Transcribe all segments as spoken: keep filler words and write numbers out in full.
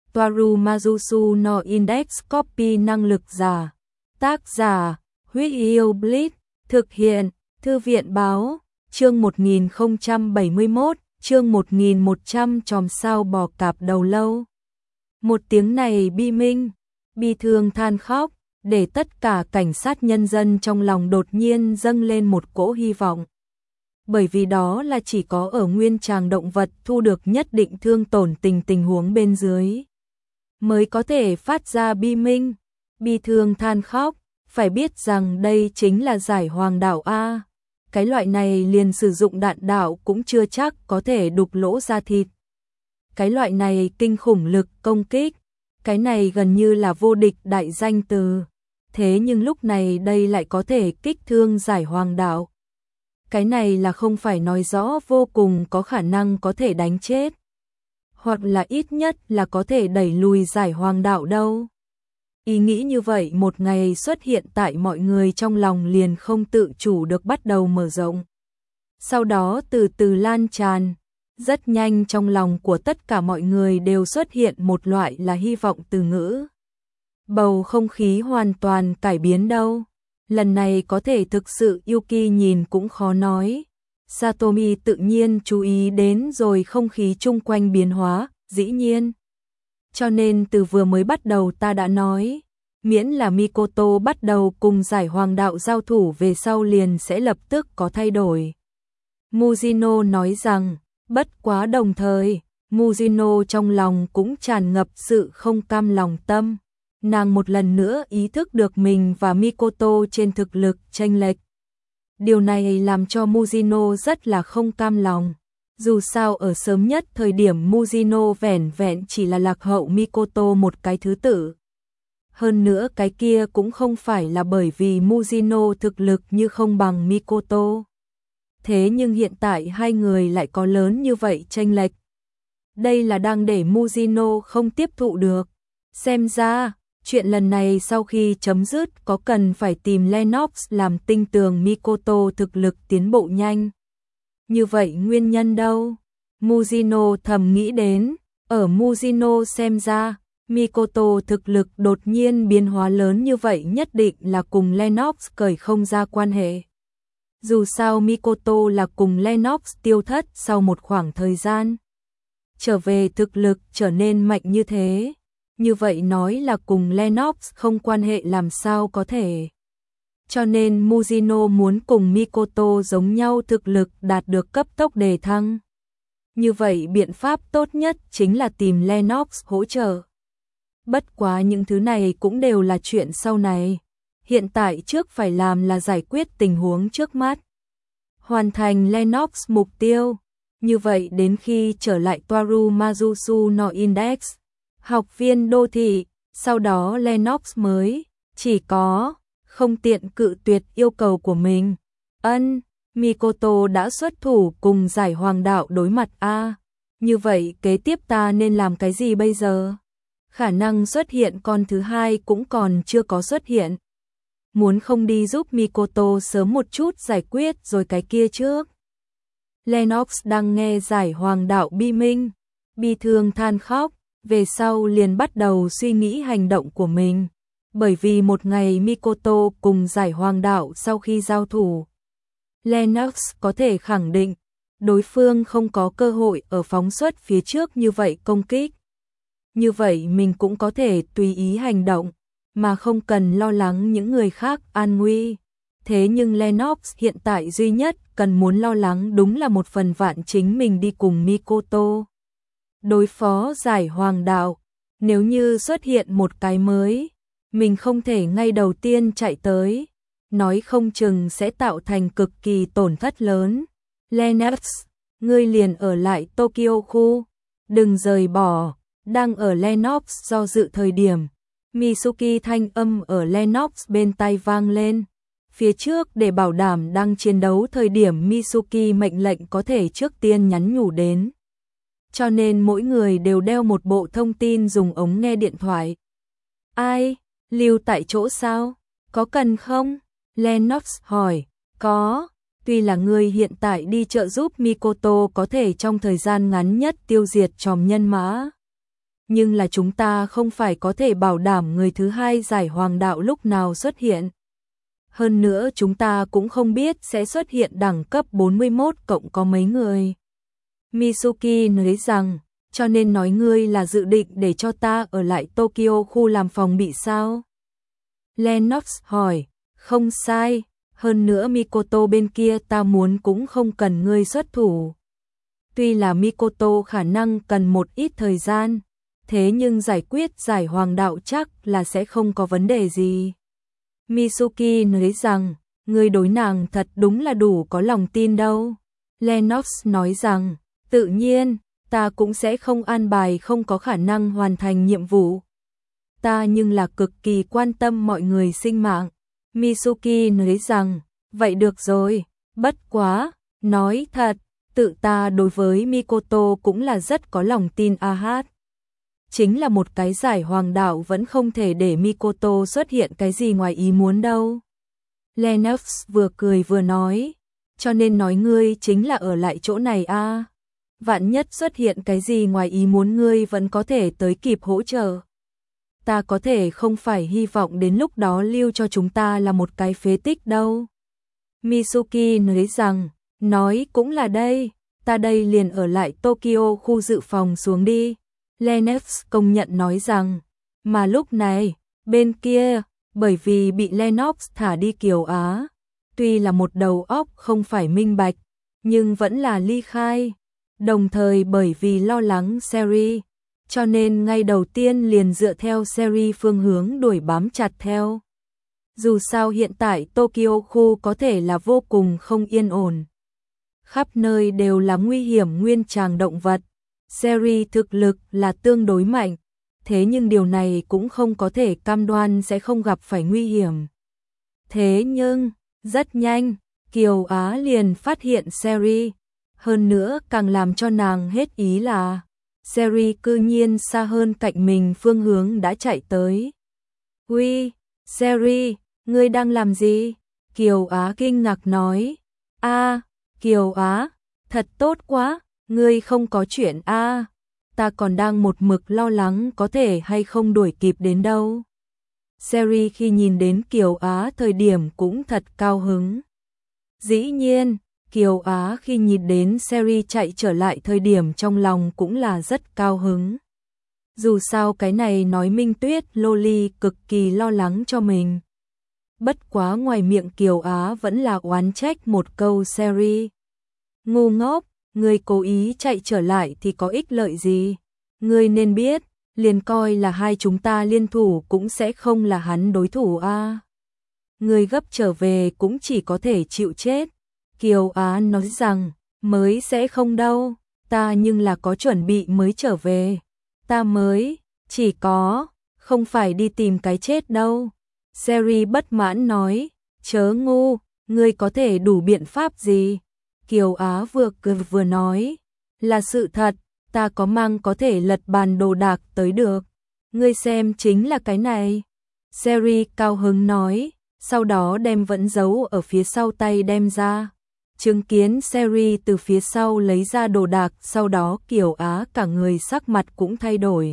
Toaru Mazusu no Index Copy năng lực giả. Tác giả, Huyết Yêu Blitz, thực hiện, Thư viện báo, chương một nghìn không trăm bảy mươi mốt, chương một nghìn một trăm chòm sao bò cạp đầu lâu. Một tiếng này bi minh, bi thương than khóc, để tất cả cảnh sát nhân dân trong lòng đột nhiên dâng lên một cỗ hy vọng. Bởi vì đó là chỉ có ở nguyên tràng động vật thu được nhất định thương tổn tình tình huống bên dưới mới có thể phát ra bi minh, bi thương than khóc, phải biết rằng đây chính là giải hoàng đạo A. Cái loại này liền sử dụng đạn đạo cũng chưa chắc có thể đục lỗ ra thịt. Cái loại này kinh khủng lực công kích, cái này gần như là vô địch đại danh từ. Thế nhưng lúc này đây lại có thể kích thương giải hoàng đạo. Cái này là không phải nói rõ vô cùng có khả năng có thể đánh chết, hoặc là ít nhất là có thể đẩy lùi giải hoàng đạo đâu. Ý nghĩ như vậy một ngày xuất hiện tại mọi người trong lòng liền không tự chủ được bắt đầu mở rộng. Sau đó từ từ lan tràn, rất nhanh trong lòng của tất cả mọi người đều xuất hiện một loại là hy vọng từ ngữ. Bầu không khí hoàn toàn cải biến đâu. Lần này có thể thực sự Yuki nhìn cũng khó nói. Satomi tự nhiên chú ý đến rồi không khí chung quanh biến hóa, dĩ nhiên. Cho nên từ vừa mới bắt đầu ta đã nói, miễn là Mikoto bắt đầu cùng giải hoàng đạo giao thủ về sau liền sẽ lập tức có thay đổi. Mujino nói rằng, bất quá đồng thời, Mujino trong lòng cũng tràn ngập sự không cam lòng tâm. Nàng một lần nữa ý thức được mình và Mikoto trên thực lực chênh lệch. Điều này làm cho Mujino rất là không cam lòng. Dù sao ở sớm nhất thời điểm Mujino vẻn vẹn chỉ là lạc hậu Mikoto một cái thứ tự. Hơn nữa cái kia cũng không phải là bởi vì Mujino thực lực như không bằng Mikoto. Thế nhưng hiện tại hai người lại có lớn như vậy chênh lệch. Đây là đang để Mujino không tiếp thụ được. Xem ra, chuyện lần này sau khi chấm dứt có cần phải tìm Lennox làm tinh tường Mikoto thực lực tiến bộ nhanh. Như vậy nguyên nhân đâu? Mujino thầm nghĩ đến, ở Mujino xem ra, Mikoto thực lực đột nhiên biến hóa lớn như vậy nhất định là cùng Lennox cởi không ra quan hệ. Dù sao Mikoto là cùng Lennox tiêu thất sau một khoảng thời gian. Trở về thực lực trở nên mạnh như thế. Như vậy nói là cùng Lennox không quan hệ làm sao có thể. Cho nên Mujino muốn cùng Mikoto giống nhau thực lực đạt được cấp tốc đề thăng. Như vậy biện pháp tốt nhất chính là tìm Lennox hỗ trợ. Bất quá những thứ này cũng đều là chuyện sau này. Hiện tại trước phải làm là giải quyết tình huống trước mắt. Hoàn thành Lennox mục tiêu. Như vậy đến khi trở lại Toaru Mazusu no Index, học viên đô thị, sau đó Lennox mới chỉ có không tiện cự tuyệt yêu cầu của mình. Ân, Mikoto đã xuất thủ cùng giải hoàng đạo đối mặt a. Như vậy kế tiếp ta nên làm cái gì bây giờ? Khả năng xuất hiện con thứ hai cũng còn chưa có xuất hiện. Muốn không đi giúp Mikoto sớm một chút giải quyết rồi cái kia trước. Lennox đang nghe giải hoàng đạo bi minh, bi thương than khóc, về sau liền bắt đầu suy nghĩ hành động của mình. Bởi vì một ngày Mikoto cùng giải hoàng đạo sau khi giao thủ, Lennox có thể khẳng định đối phương không có cơ hội ở phóng xuất phía trước như vậy công kích. Như vậy mình cũng có thể tùy ý hành động, mà không cần lo lắng những người khác an nguy. Thế nhưng Lennox hiện tại duy nhất cần muốn lo lắng đúng là một phần vạn chính mình đi cùng Mikoto đối phó giải hoàng đạo. Nếu như xuất hiện một cái mới, mình không thể ngay đầu tiên chạy tới, nói không chừng sẽ tạo thành cực kỳ tổn thất lớn. Lennox, ngươi liền ở lại Tokyo khu, đừng rời bỏ. Đang ở Lennox do dự thời điểm, Mitsuki thanh âm ở Lennox bên tai vang lên. Phía trước để bảo đảm đang chiến đấu thời điểm Mitsuki mệnh lệnh có thể trước tiên nhắn nhủ đến. Cho nên mỗi người đều đeo một bộ thông tin dùng ống nghe điện thoại. Ai? Lưu tại chỗ sao? Có cần không? Lennox hỏi. Có. Tuy là người hiện tại đi trợ giúp Mikoto có thể trong thời gian ngắn nhất tiêu diệt tròm nhân mã. nhưng là chúng ta không phải có thể bảo đảm người thứ hai giải hoàng đạo lúc nào xuất hiện. Hơn nữa chúng ta cũng không biết sẽ xuất hiện đẳng cấp bốn mươi mốt cộng có mấy người. Mitsuki nói rằng, cho nên nói ngươi là dự định để cho ta ở lại Tokyo khu làm phòng bị sao? Lennox hỏi, không sai, hơn nữa Mikoto bên kia ta muốn cũng không cần ngươi xuất thủ. Tuy là Mikoto khả năng cần một ít thời gian, thế nhưng giải quyết giải hoàng đạo chắc là sẽ không có vấn đề gì. Mitsuki nói rằng, ngươi đối nàng thật đúng là đủ có lòng tin đâu. Lennox nói rằng, tự nhiên, ta cũng sẽ không an bài không có khả năng hoàn thành nhiệm vụ. Ta nhưng là cực kỳ quan tâm mọi người sinh mạng. Mitsuki nói rằng, vậy được rồi, bất quá, nói thật, tự ta đối với Mikoto cũng là rất có lòng tin a hát. Chính là một cái giải hoàng đạo vẫn không thể để Mikoto xuất hiện cái gì ngoài ý muốn đâu. Lennox vừa cười vừa nói, cho nên nói ngươi chính là ở lại chỗ này a. Vạn nhất xuất hiện cái gì ngoài ý muốn ngươi vẫn có thể tới kịp hỗ trợ. Ta có thể không phải hy vọng đến lúc đó lưu cho chúng ta là một cái phế tích đâu. Mitsuki nói rằng, nói cũng là đây, ta đây liền ở lại Tokyo khu dự phòng xuống đi. Lennox công nhận nói rằng, mà lúc này, bên kia, bởi vì bị Lennox thả đi Kiều Á, tuy là một đầu óc không phải minh bạch, nhưng vẫn là ly khai, đồng thời bởi vì lo lắng Seri, cho nên ngay đầu tiên liền dựa theo Seri phương hướng đuổi bám chặt theo. Dù sao hiện tại Tokyo khu có thể là vô cùng không yên ổn. Khắp nơi đều là nguy hiểm nguyên tràng động vật. Seri thực lực là tương đối mạnh, thế nhưng điều này cũng không có thể cam đoan sẽ không gặp phải nguy hiểm. Thế nhưng, rất nhanh, Kiều Á liền phát hiện Seri, hơn nữa càng làm cho nàng hết ý là Seri cư nhiên xa hơn cạnh mình phương hướng đã chạy tới. Uy, Seri, ngươi đang làm gì? Kiều Á kinh ngạc nói. A, Kiều Á, thật tốt quá. Ngươi không có chuyện a, à, ta còn đang một mực lo lắng có thể hay không đuổi kịp đến đâu. Seri khi nhìn đến Kiều Á thời điểm cũng thật cao hứng. Dĩ nhiên, Kiều Á khi nhìn đến Seri chạy trở lại thời điểm trong lòng cũng là rất cao hứng. Dù sao cái này nói Minh Tuyết Loli cực kỳ lo lắng cho mình. Bất quá ngoài miệng Kiều Á vẫn là oán trách một câu Seri. Ngu ngốc. Ngươi cố ý chạy trở lại thì có ích lợi gì? Ngươi nên biết, liền coi là hai chúng ta liên thủ cũng sẽ không là hắn đối thủ a. À. Ngươi gấp trở về cũng chỉ có thể chịu chết. Kiều Á nói rằng, mới sẽ không đâu, ta nhưng là có chuẩn bị mới trở về. Ta mới, chỉ có, không phải đi tìm cái chết đâu. Seri bất mãn nói, chớ ngu, ngươi có thể đủ biện pháp gì? Kiều Á vừa cười vừa nói, là sự thật, ta có mang có thể lật bàn đồ đạc tới được. Ngươi xem chính là cái này. Seri cao hứng nói, sau đó đem vẫn giấu ở phía sau tay đem ra. Chứng kiến Seri từ phía sau lấy ra đồ đạc, sau đó Kiều Á cả người sắc mặt cũng thay đổi.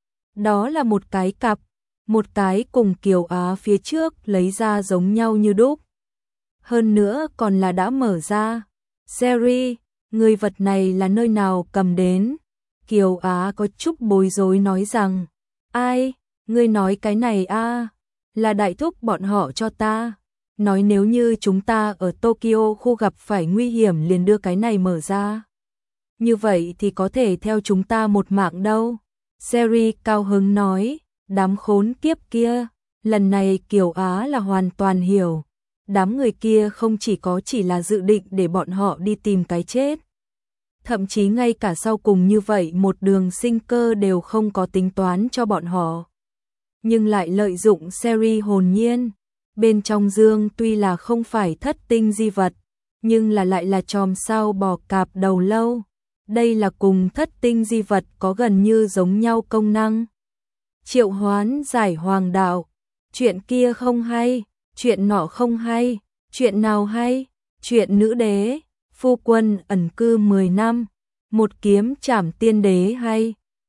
Đó là một cái cặp, một cái cùng Kiều Á phía trước lấy ra giống nhau như đúc. Hơn nữa còn là đã mở ra. Seri, người vật này là nơi nào cầm đến? Kiều Á có chút bối rối nói rằng, ai, ngươi nói cái này a, à, là đại thúc bọn họ cho ta. Nói nếu như chúng ta ở Tokyo khu gặp phải nguy hiểm liền đưa cái này mở ra. Như vậy thì có thể theo chúng ta một mạng đâu. Seri cao hứng nói, đám khốn kiếp kia, lần này Kiều Á là hoàn toàn hiểu. Đám người kia không chỉ có chỉ là dự định để bọn họ đi tìm cái chết. Thậm chí ngay cả sau cùng như vậy một đường sinh cơ đều không có tính toán cho bọn họ. Nhưng lại lợi dụng Seri hồn nhiên. Bên trong dương tuy là không phải thất tinh di vật, nhưng là lại là chòm sao bò cạp đầu lâu. Đây là cùng thất tinh di vật có gần như giống nhau công năng. Triệu hoán giải hoàng đạo. Chuyện kia không hay, chuyện nọ không hay, chuyện nào hay, chuyện nữ đế, phu quân ẩn cư mười năm, một kiếm trảm tiên đế hay.